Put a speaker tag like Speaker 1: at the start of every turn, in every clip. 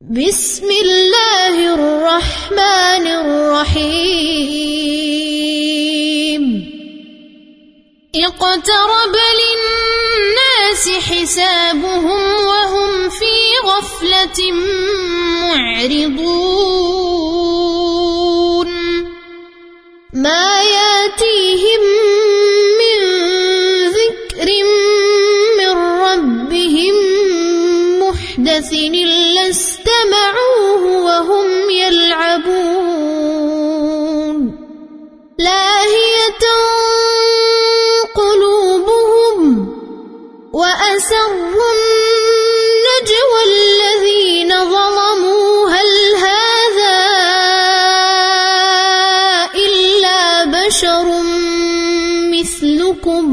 Speaker 1: بسم الله الرحمن الرحيم اقترب للناس حسابهم وهم في غفلة معرضون ما ياتيهم من ذكر من ربهم محدث إلا استمعوه وهم يلعبون لاهية قلوبهم وأسروا النجوى الذين ظلموا هل هذا إلا بشر مثلكم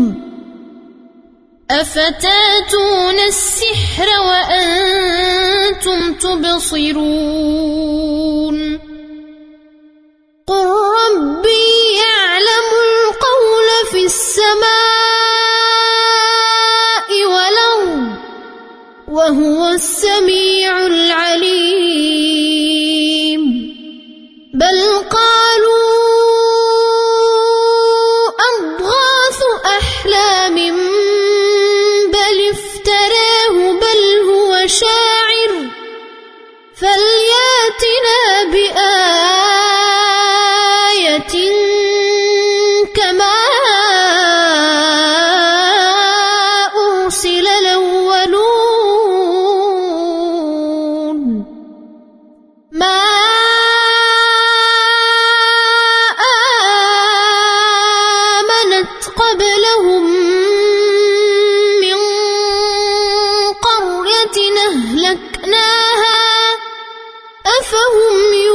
Speaker 1: أفتاتون السحر وأنتم تبصرون قل ربي يعلم القول في السماء والأرض وهو السميع العليم بل قالوا أضغاث أحلام شاعر فلياتنا بآية كما أرسل الأولون ما آمنت قبلهم أهلكناها أفهم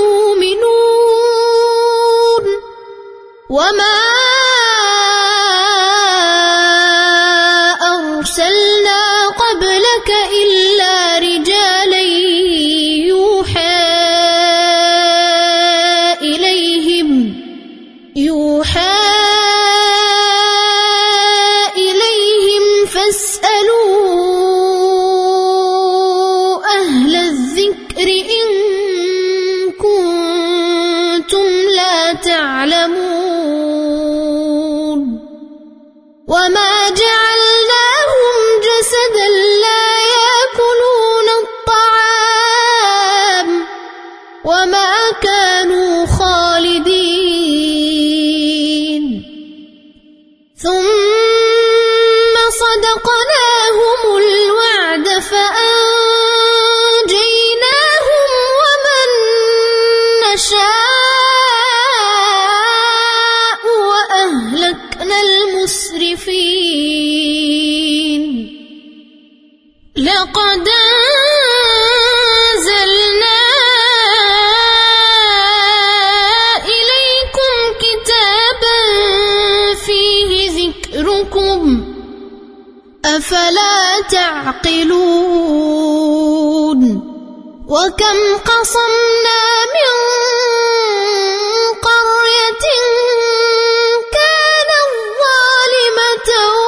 Speaker 1: يؤمنون وما أرسلنا قبلك إلا رجالا يوحى إليهم فاسألوا إن كنتم لا تعلمون وما جعلناهم جسدا لا يأكلون الطعام وما كانوا خالدين ثم صدقناهم الوعد وأهلكنا المسرفين لقد أنزلنا إليكم كتابا فيه ذكركم أفلا تعقلون وكم قصمنا من قرية كانت ظالمة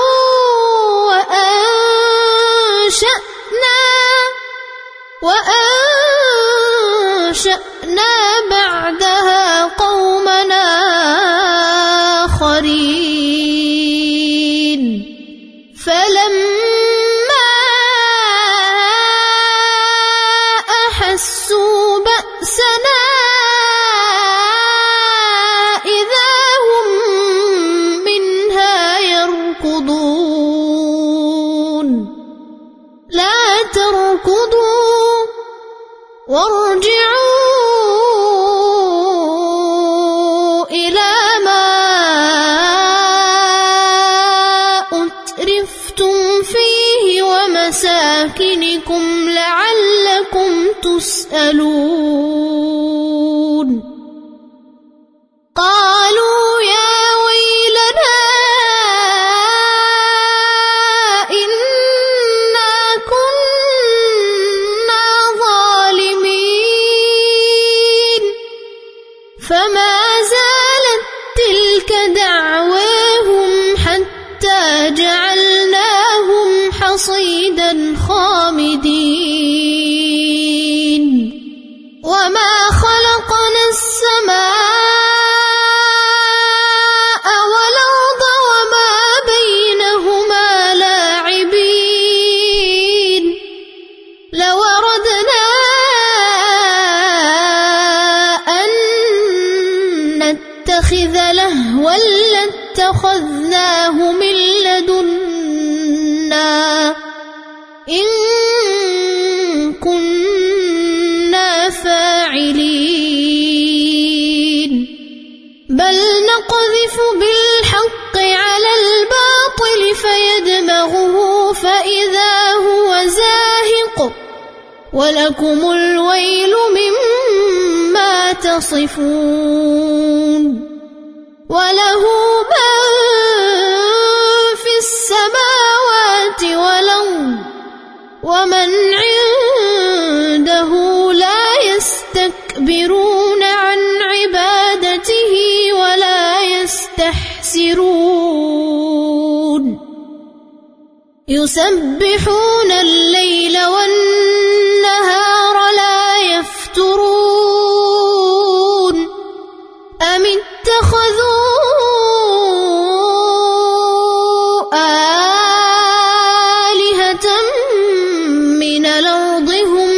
Speaker 1: وأنشأنا بعدها قومنا آخرين فلما أحسوا بأسنا إذا هم منها يركضون لا تركضوا وارجعوا إلى ما أترفتم فيه ومساكنكم لعلكم تسألون قالوا يا ويلنا إنا كنا ظالمين فما زالت تلك دعواهم حتى جعلناهم حصيدا خامدين أردنا أن نتخذ لهوا لاتخذناه من لدنا إن كنا فاعلين بل نقذف بالحق على الباطل فيدمغه فإذا هو زاهق ولكم الويل مما تصفون وله من في السماوات والأرض ومن عنده لا يستكبرون عن عبادته ولا يستحسرون يسبحون الليل والنهار لا يفترون أم اتخذوا آلهة من الأرض هم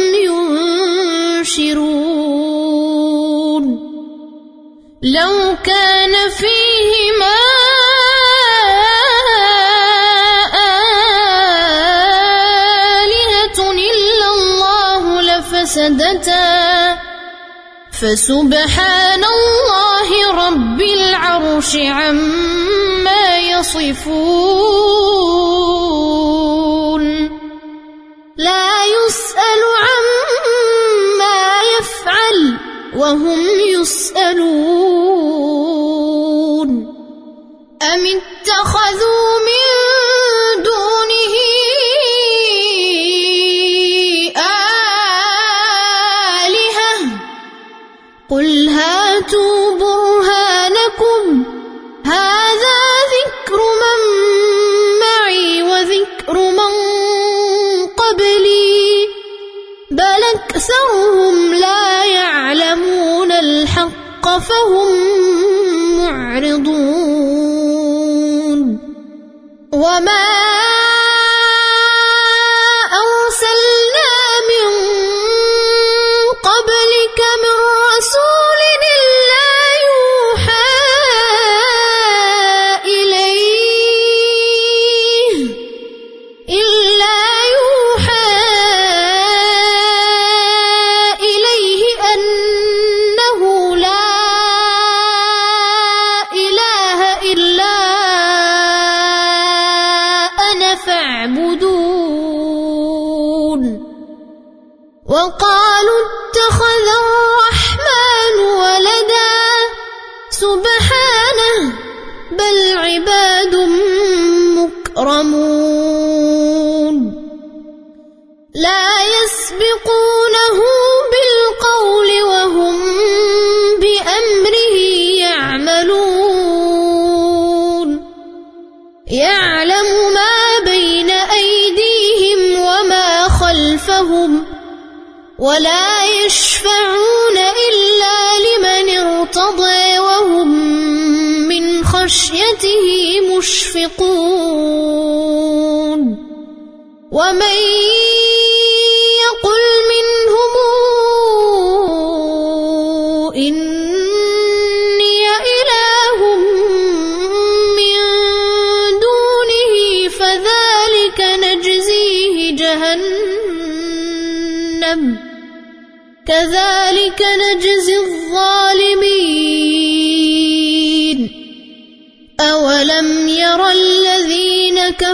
Speaker 1: ينشرون لو كان فيهما آلهة إلا الله لفسدتا فسبحان الله رب العرش عما يصفون لا يسأل عما يفعل وهم يسألون أم اتخذوا من دونه آلهة قل هاتوا برهانكم هذا ذكر من معي وذكر من قبلي بل أكثرهم لا يعلمون الحق فهم معرضون وما أرسلنا من قبلك من رسول إلا يوحى إليه أنه لا إله إلا أنا فاعبدون وقالوا اتخذ الرحمن ولدا سبحانه بل عباد مكرمون لا يسبقونه بالقول وهم بأمره يعملون يعلم ما بين أيديهم وما خلفهم ولا يشفعون إلا لمن ارتضى وهم من خشيته مشفقون ومن يقل منهم إني إله من دونه فذلك نجزيه جهنم كذلك نجزي الظالمين أولم ير الذين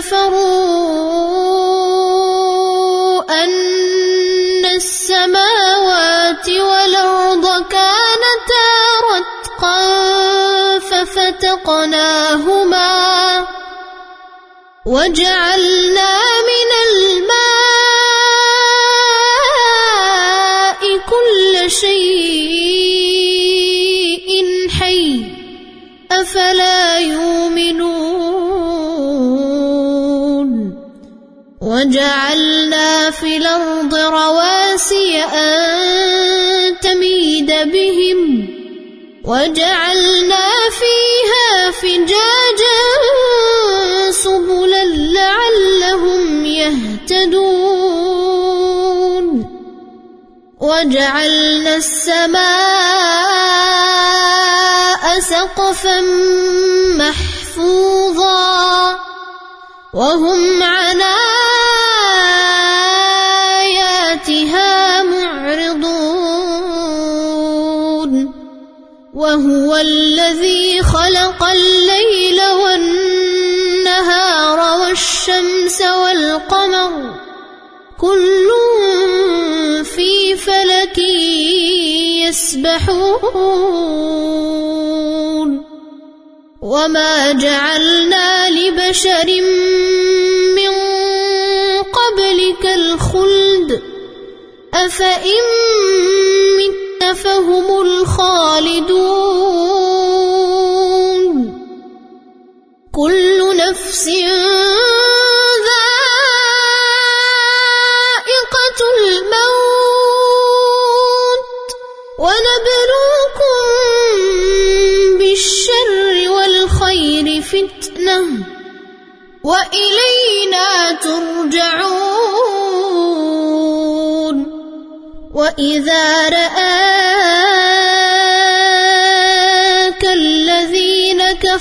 Speaker 1: كفروا أن السماوات والأرض كانتا رتقا ففتقناهما وجعلنا من الماء كل شيء حي أفلا يؤمنون وجعلنا في الأرض رواسي أن تميد بهم وجعلنا فيها فجاجا سبلا لعلهم يهتدون وجعلنا السماء سقفا محفوظا وهم عن آياتها معرضون وهو الذي خلق الليل والنهار والشمس والقمر كل في فلك يسبحون وما جعلنا لبشر من قبلك الخلد أفإن مت فهم الخالدون كل نفس ذائقة الموت ونبلوكم بالشر والخير فتنة وإلينا ترجعون وإذا رآك الذين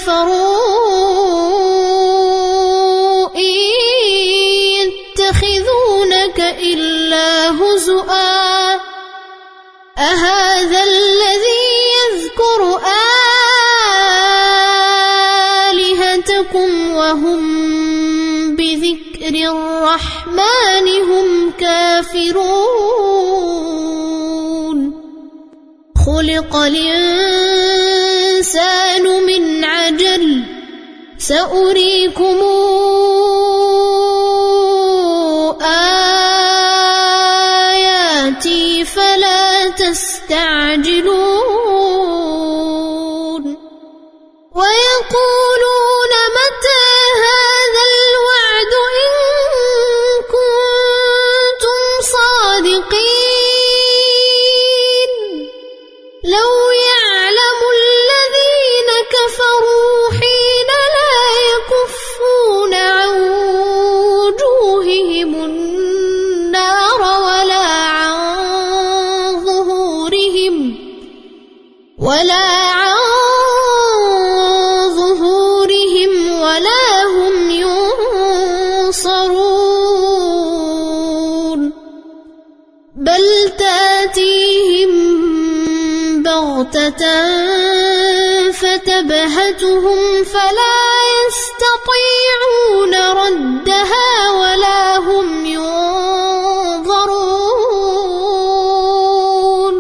Speaker 1: كفروا إن يتخذونك إلا هزؤا أهذا الذي يذكر آلهتكم وهم بذكر الرحمن هم كافرون خلق الإنسان من عجل سأريكم آياتي فلا تستعجلون ويقولون متى هذا الوعد إن كنتم صادقين لو يعلم الذين كفروا حين لا يكفون عن وجوههم النار ولا عن ظهورهم ولا هم ينصرون بل تأتيهم بغتة فتبهتهم فلا يستطيعون ردها ولا هم ينظرون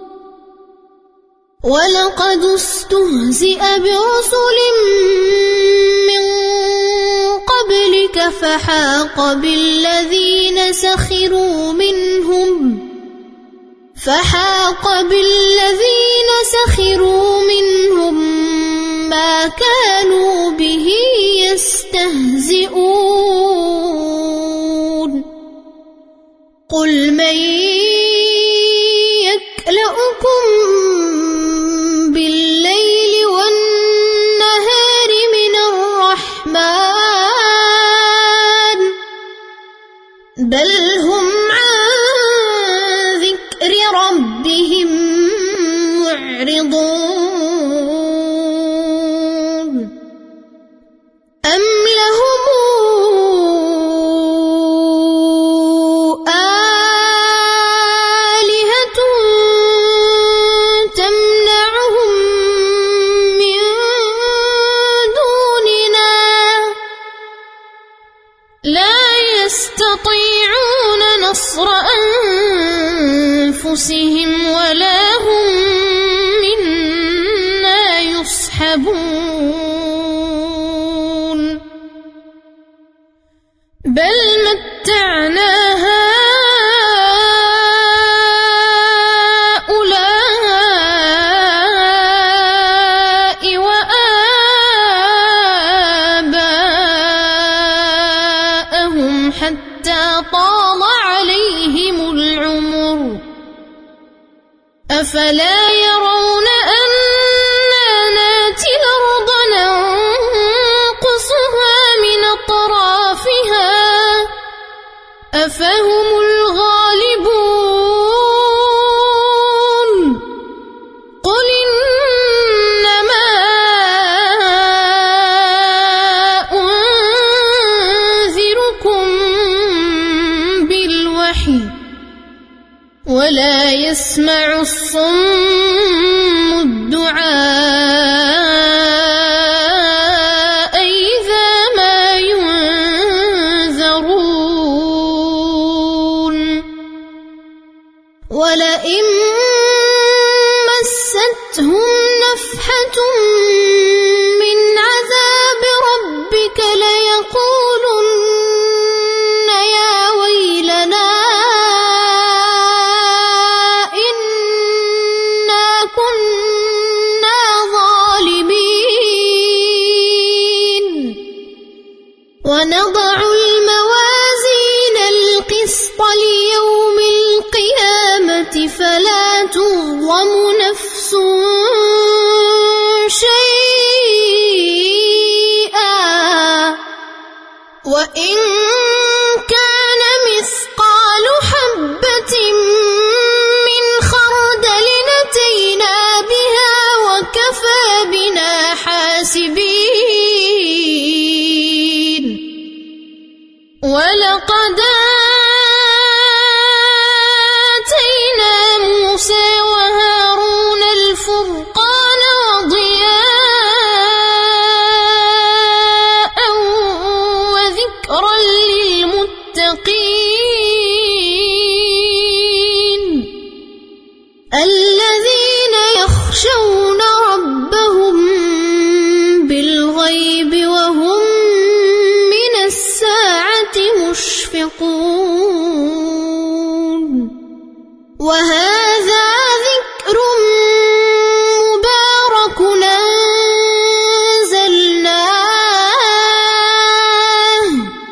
Speaker 1: ولقد استهزئ برسل من قبلك فحاق بالذين سخروا منهم ما كانوا به يستهزئون قل من يكلؤكم بالليل والنهار من الرحمن بل هم عن ذكر ربهم معرضون أم لهم آلهة تمنعهم من دوننا لا يستطيعون نصر أنفسهم ولا هم منا يصحبون بل متعنا هؤلاء وآباءهم حتى طال عليهم العمر أفلا يرون أنا ناتي الأرض ننقصها من أطرافها أفهم الغالبون ولا يسمع الصم الدعاء إذا ما ينذرون ولئن مستهم نفحة من عذاب ربك ليقولن يا ويلنا إنا كنا ظالمين ونضع الموازين القسط ليوم القيامة فلا تظلم نفس شيئا وإن كان مثقال حبة من خردل أتينا بها وكفى بنا حاسبين ولقد آتينا موسى وهارون الفرقان وضياء وذكرا للمتقين الذين يخشون ربهم بالغيب وهم من الساعة مشفقون وهذا ذكر مبارك أنزلناه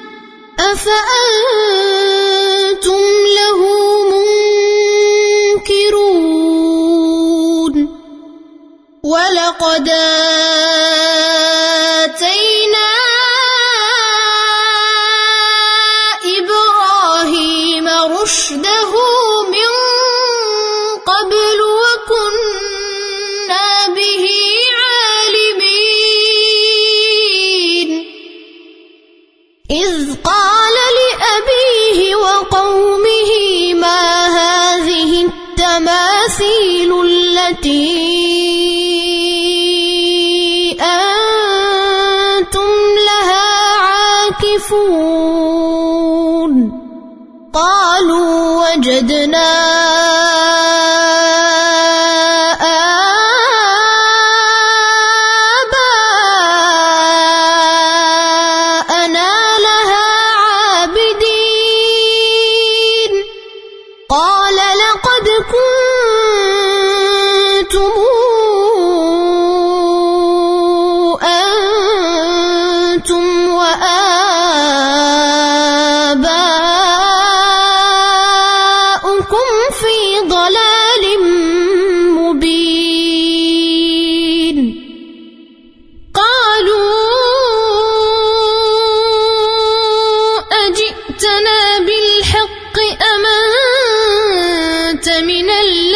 Speaker 1: أفأنتم له منكرون ولقد آتينا إبراهيم رشده من قبل وكنا به عالمين إذ قال لأبيه وقومه ما هذه التماثيل التي أنتم لها عاكفون قالوا وجدنا آباءنا لها عابدين قال لقد كنتم أنتم وآباؤكم في ضلال مبين قالوا أجئتنا بالحق أم أنت من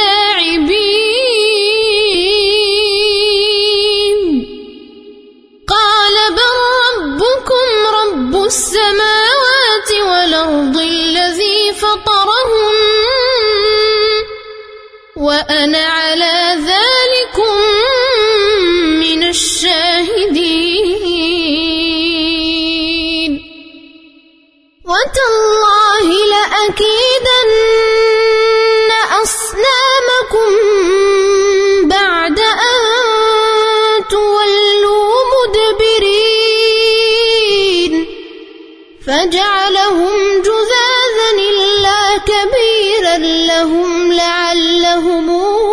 Speaker 1: اللاعبين قال بل ربكم رب السماوات والأرض الذي فطرهم وأنا على ذلكم من الشاهدين وتالله لأكيدن أصنامكم بعد أن تولوا مدبرين فجعلهم جذاذا إلا كبيرا لهم لعلهم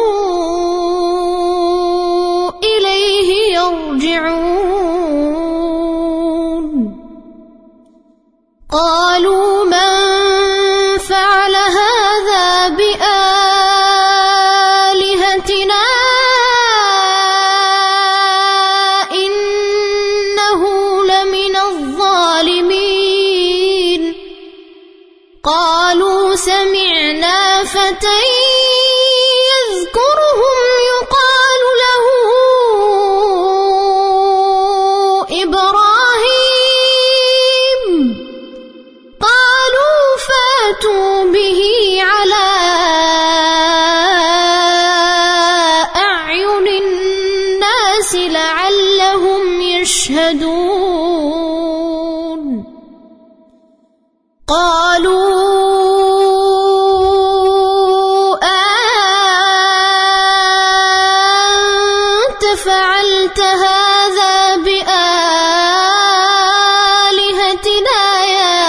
Speaker 1: إليه يرجعون قالوا من فعل هذا بآلهتنا إنه لمن الظالمين قالوا سمعنا فتى يذكرهم يقال له إبراهيم قالوا فاتوا به على فعلت هذا بآلهتنا يا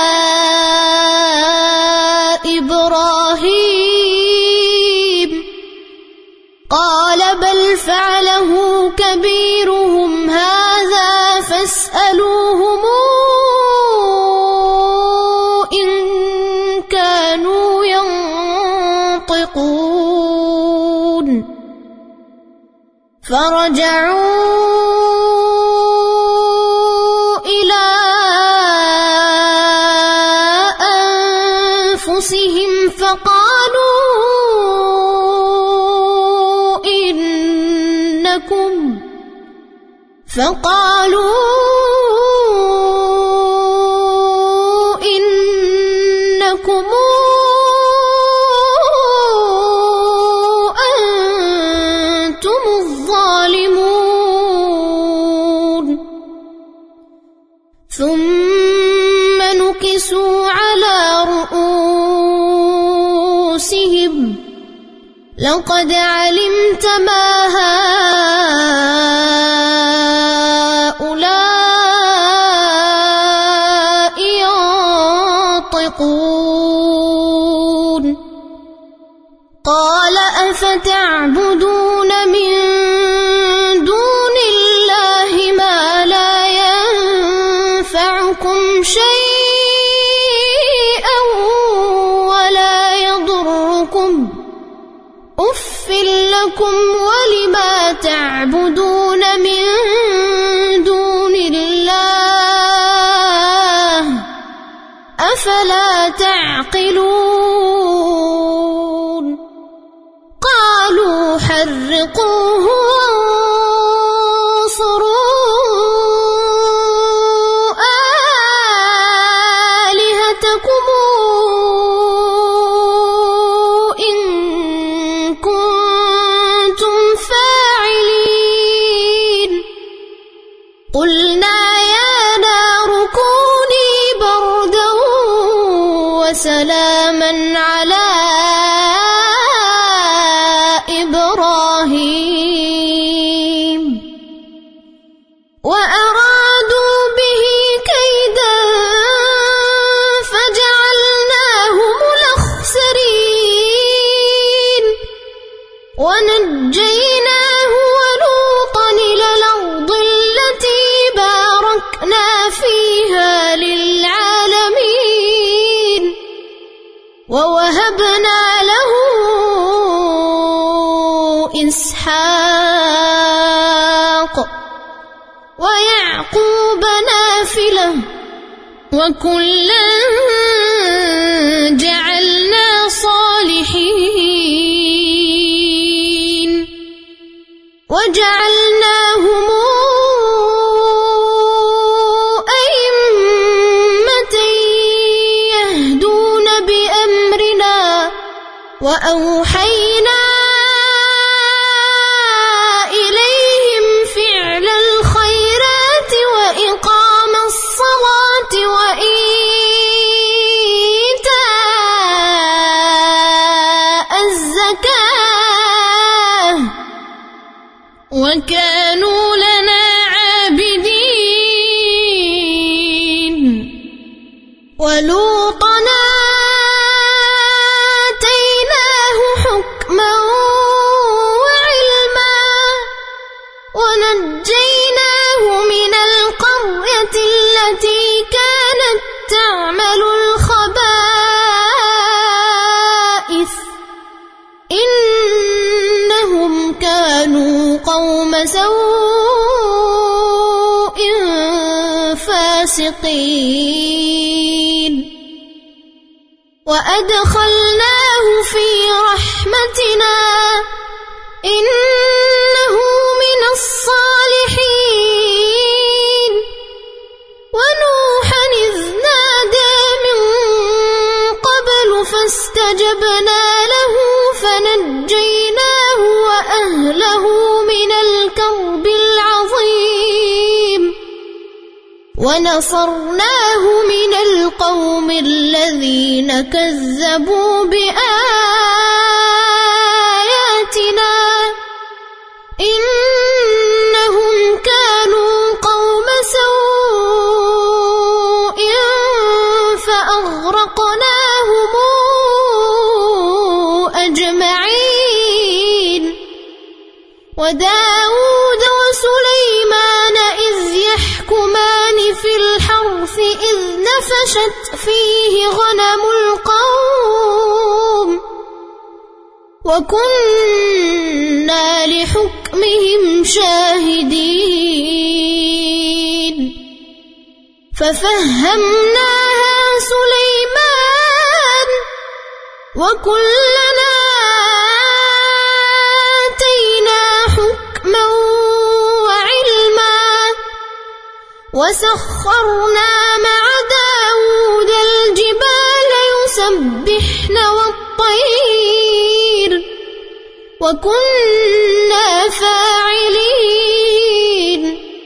Speaker 1: إبراهيم قال بل فعله كبيرهم هذا فاسألوهم إن كانوا ينطقون فرجعوا إلى أنفسهم فقالوا إنكم أنتم الظالمون ثم نكسوا على رؤوسهم لقد علمت ما هؤلاء ينطقون قال أفتعبدون من دون الله ما لا ينفعكم شيئا ولا يضركم أف لكم ولما تعبدون من دون الله أفلا تعقلون قالوا حرقوه وانصروا آلهتكم إن كنتم فاعلين قلنا يا نار كوني بردا وسلاما على إبراهيم وأرادوا به كيدا فجعلناهم الأخسرين ونجيناه ولوطا إلى الأرض التي باركنا فيها للعالمين ووهبنا له إسحاق ويعقوب نافلة وكلا جعلنا صالحين وجعلناهم أئمة يهدون بأمرنا وأوحينا إليهم فعل الخيرات وإقام الصلاة وإيتاء الزكاة وكانوا لنا عابدين ولوطا آتيناه حكما وعلما ونجيناه من القرية التي كانت تعمل الخبائث إنهم كانوا قوم سوء فاسقين وأدخلناه في رحمتنا إنه من الصالحين ونوحا إذ نادى من قبل فاستجبنا له فنجيناه وأهله من الكرب العظيم ونصرناه من القوم الذين كذبوا بآياتنا إنهم وداود وسليمان إذ يحكمان في الحرث إذ نفشت فيه غنم القوم وكنا لحكمهم شاهدين ففهمناها سليمان وكلنا آتينا حكما وعلما وسخرنا مع داود الجبال يسبحن والطير وكنا فاعلين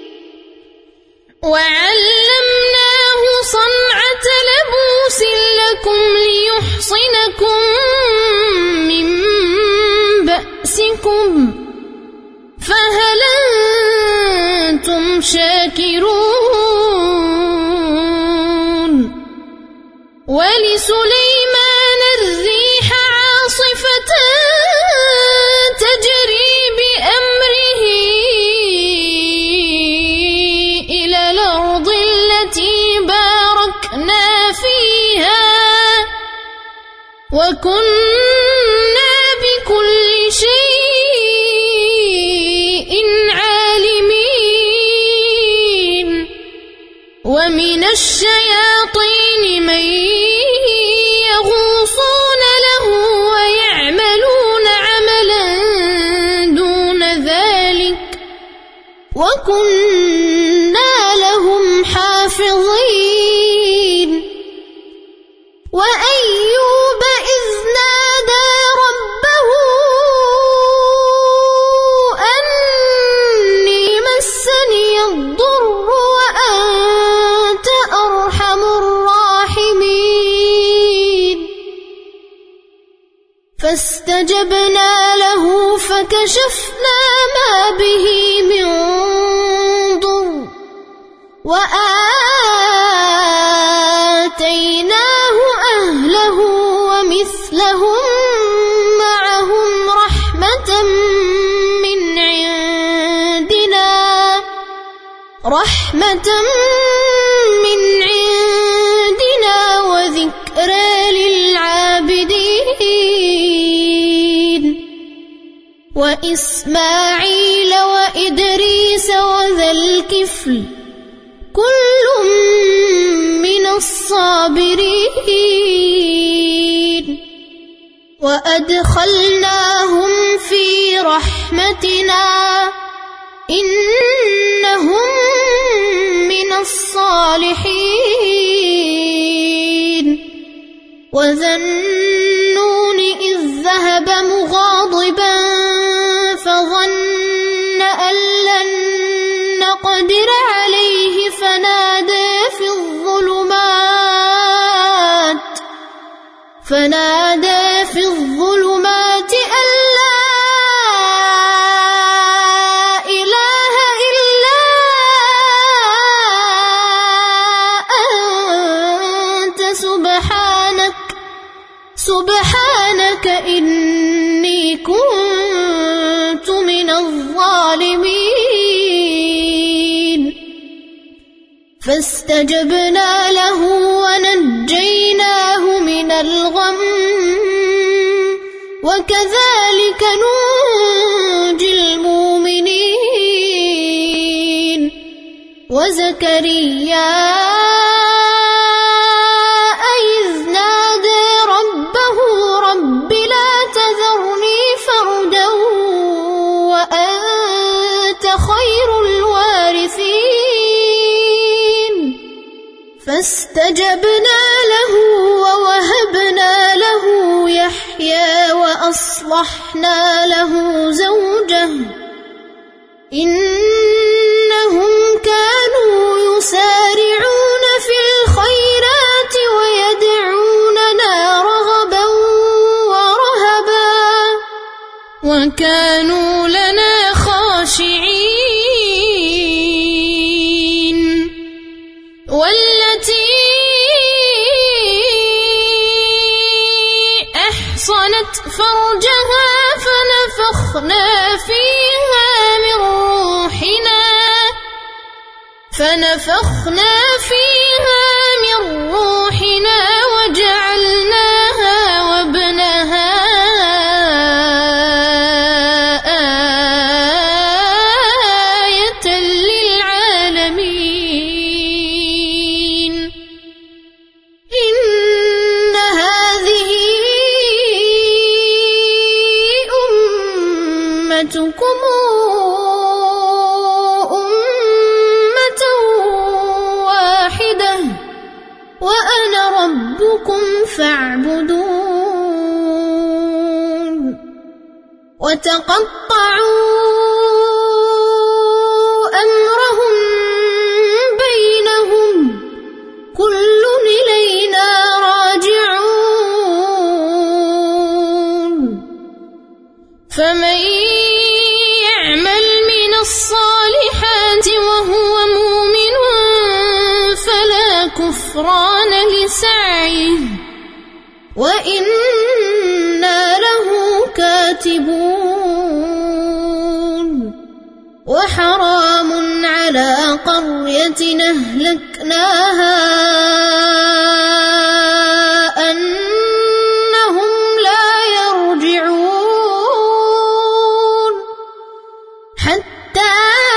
Speaker 1: وعلمناه صنعة لبوس لكم ليحصنكم من بأسكم فهل أنتم شاكرون ولسليمان الريح عاصفة تجري بأمره إلى الأرض التي باركنا فيها وكنا بكل شيء عالمين ومن الشياطين من يغوصون له ويعملون عملا دون ذلك وكنا لهم حافظين وأيوب إذ نادى ربه أني مسني الضر وأنت أرحم الراحمين فاستجبنا له فكشفنا ما به من ضر وآتيناه أهله ومثلهم معهم رحمة من عندنا وذكرى للعابدين وإسماعيل وإدريس وذا الكفل كل من الصابرين وأدخلناهم في رحمتنا إنهم من الصالحين وذا النون إذ ذهب مغاضبا فظن أن لن نقدر عليه فنادى في الظلمات أن لا إله إلا أنت سبحانك إني كنت من الظالمين فاستجبنا له ونجيناه من الغم وكذلك ننجي المؤمنين وزكريا إذ نادى ربه رب لا تذرني فردا وأنت خير الوارثين فاستجبنا له ووهبنا له يحيى وأصلحنا له زوجه إنهم كانوا يسارعون في الخيرات ويدعوننا رغبا ورهبا وكانوا لنا خاشعين والتي أحصنت فرجها فنفخنا فيها فنفخنا فيها من روحنا وجعلناها وابنها آية للعالمين. إن هذه أمتكم أمة واحدة وأنا ربكم فاعبدون. وتقطعوا أمرهم بينهم كل إلينا راجعون. فمن يعمل من الصالحات وهو مؤمن فلا كفران لسعيه وإنا له كاتبون. وحرام على قرية أهلكناها أنهم لا يرجعون. حتى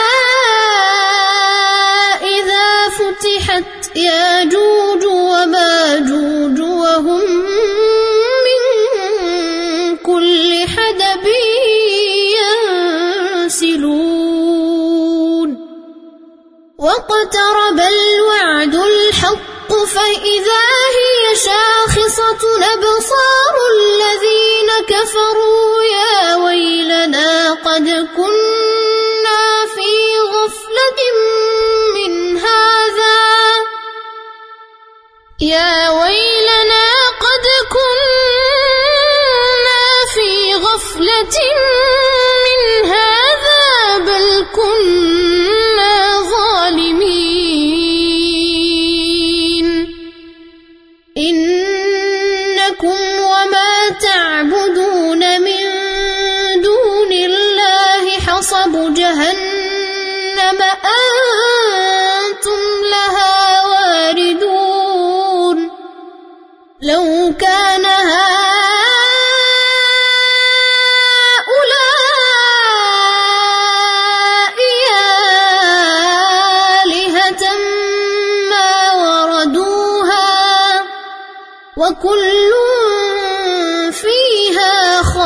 Speaker 1: إذا فتحت ياجوج وماجوج وهم من كل حدب ينسلون. واقترب الوعد الحق فإذا هي شاخصة أبصار الذين كفروا يا ويلنا قد كنا في غفلة من هذا يا ويلنا قد كنا في غفلة من هذا بل كنا ظالمين. إنكم وما تعبدون من دون الله حصب جهنم أنتم لها واردون. لو كان هؤلاء آلهة ما وردوها وكل فيها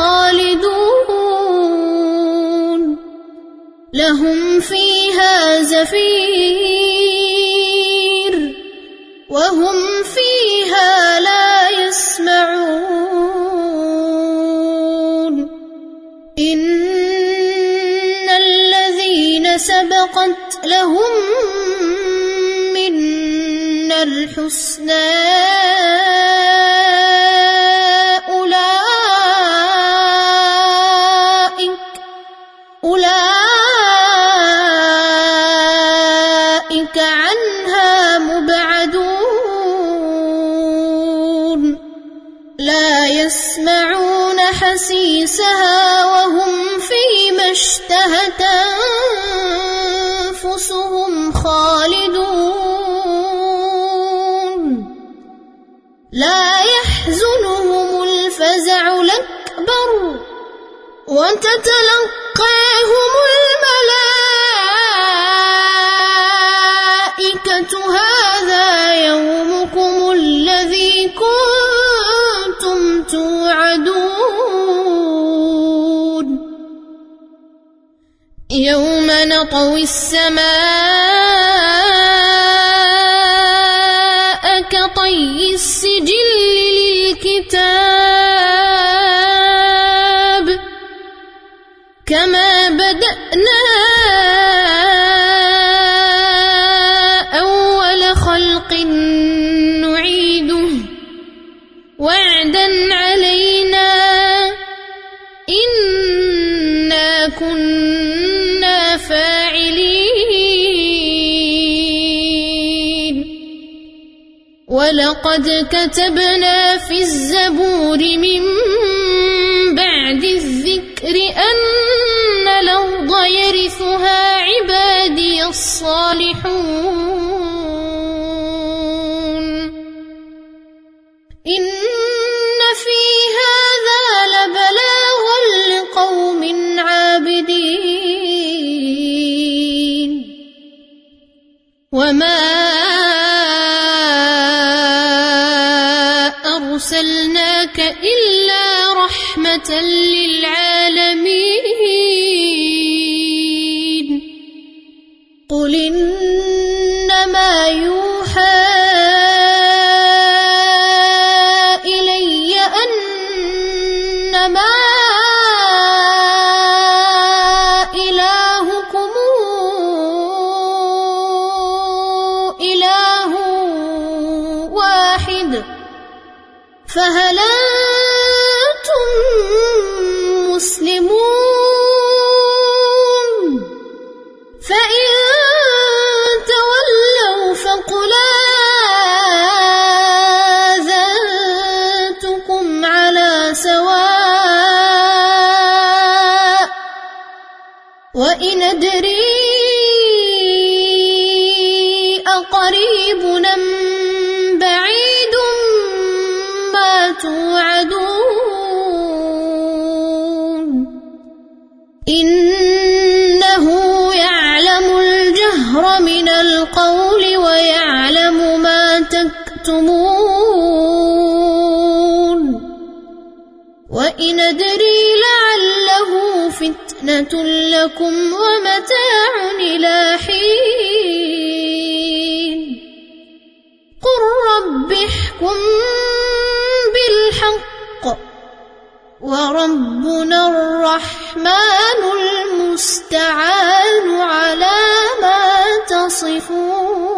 Speaker 1: خالدون. لهم فيها زفير وهم فيها لا يسمعون. إن الذين سبقت لهم منا الحسنى أولئك عنها مبعدون. لا يسمعون حسيسها وهم فيما اشتهت أنفسهم خالدون. لا يحزنهم الفزع الأكبر وتتلقاهم الملائكة هذا يومكم الذي كنتم توعدون. يوم نطوي السماء كطي السجل للكتاب كما بدأنا أول خلق نعيده وعدا علينا إنا كنا فاعلين. ولقد كتبنا في الزبور من بعد الذكر أن الأرض يرثها عبادي عبادي الصالحون إن في هذا لبلاغا لقوم عابدين وما أرسلناك إلا رحمة للعالمين قل إنما يوحى إلي أنما إلهكم إله واحد فهل أنتم مسلمون فإن تولوا فقل آذنتكم على سواء وإن أدري أقريب أم بعيد ما توعدون إنه يعلم الجهر من القول ويعلم ما تكتمون وإن أدري لعله فتنة لكم ومتاع إلى حين قل رب احكم بالحق وربنا الرحمن المستعان على ما تصفون.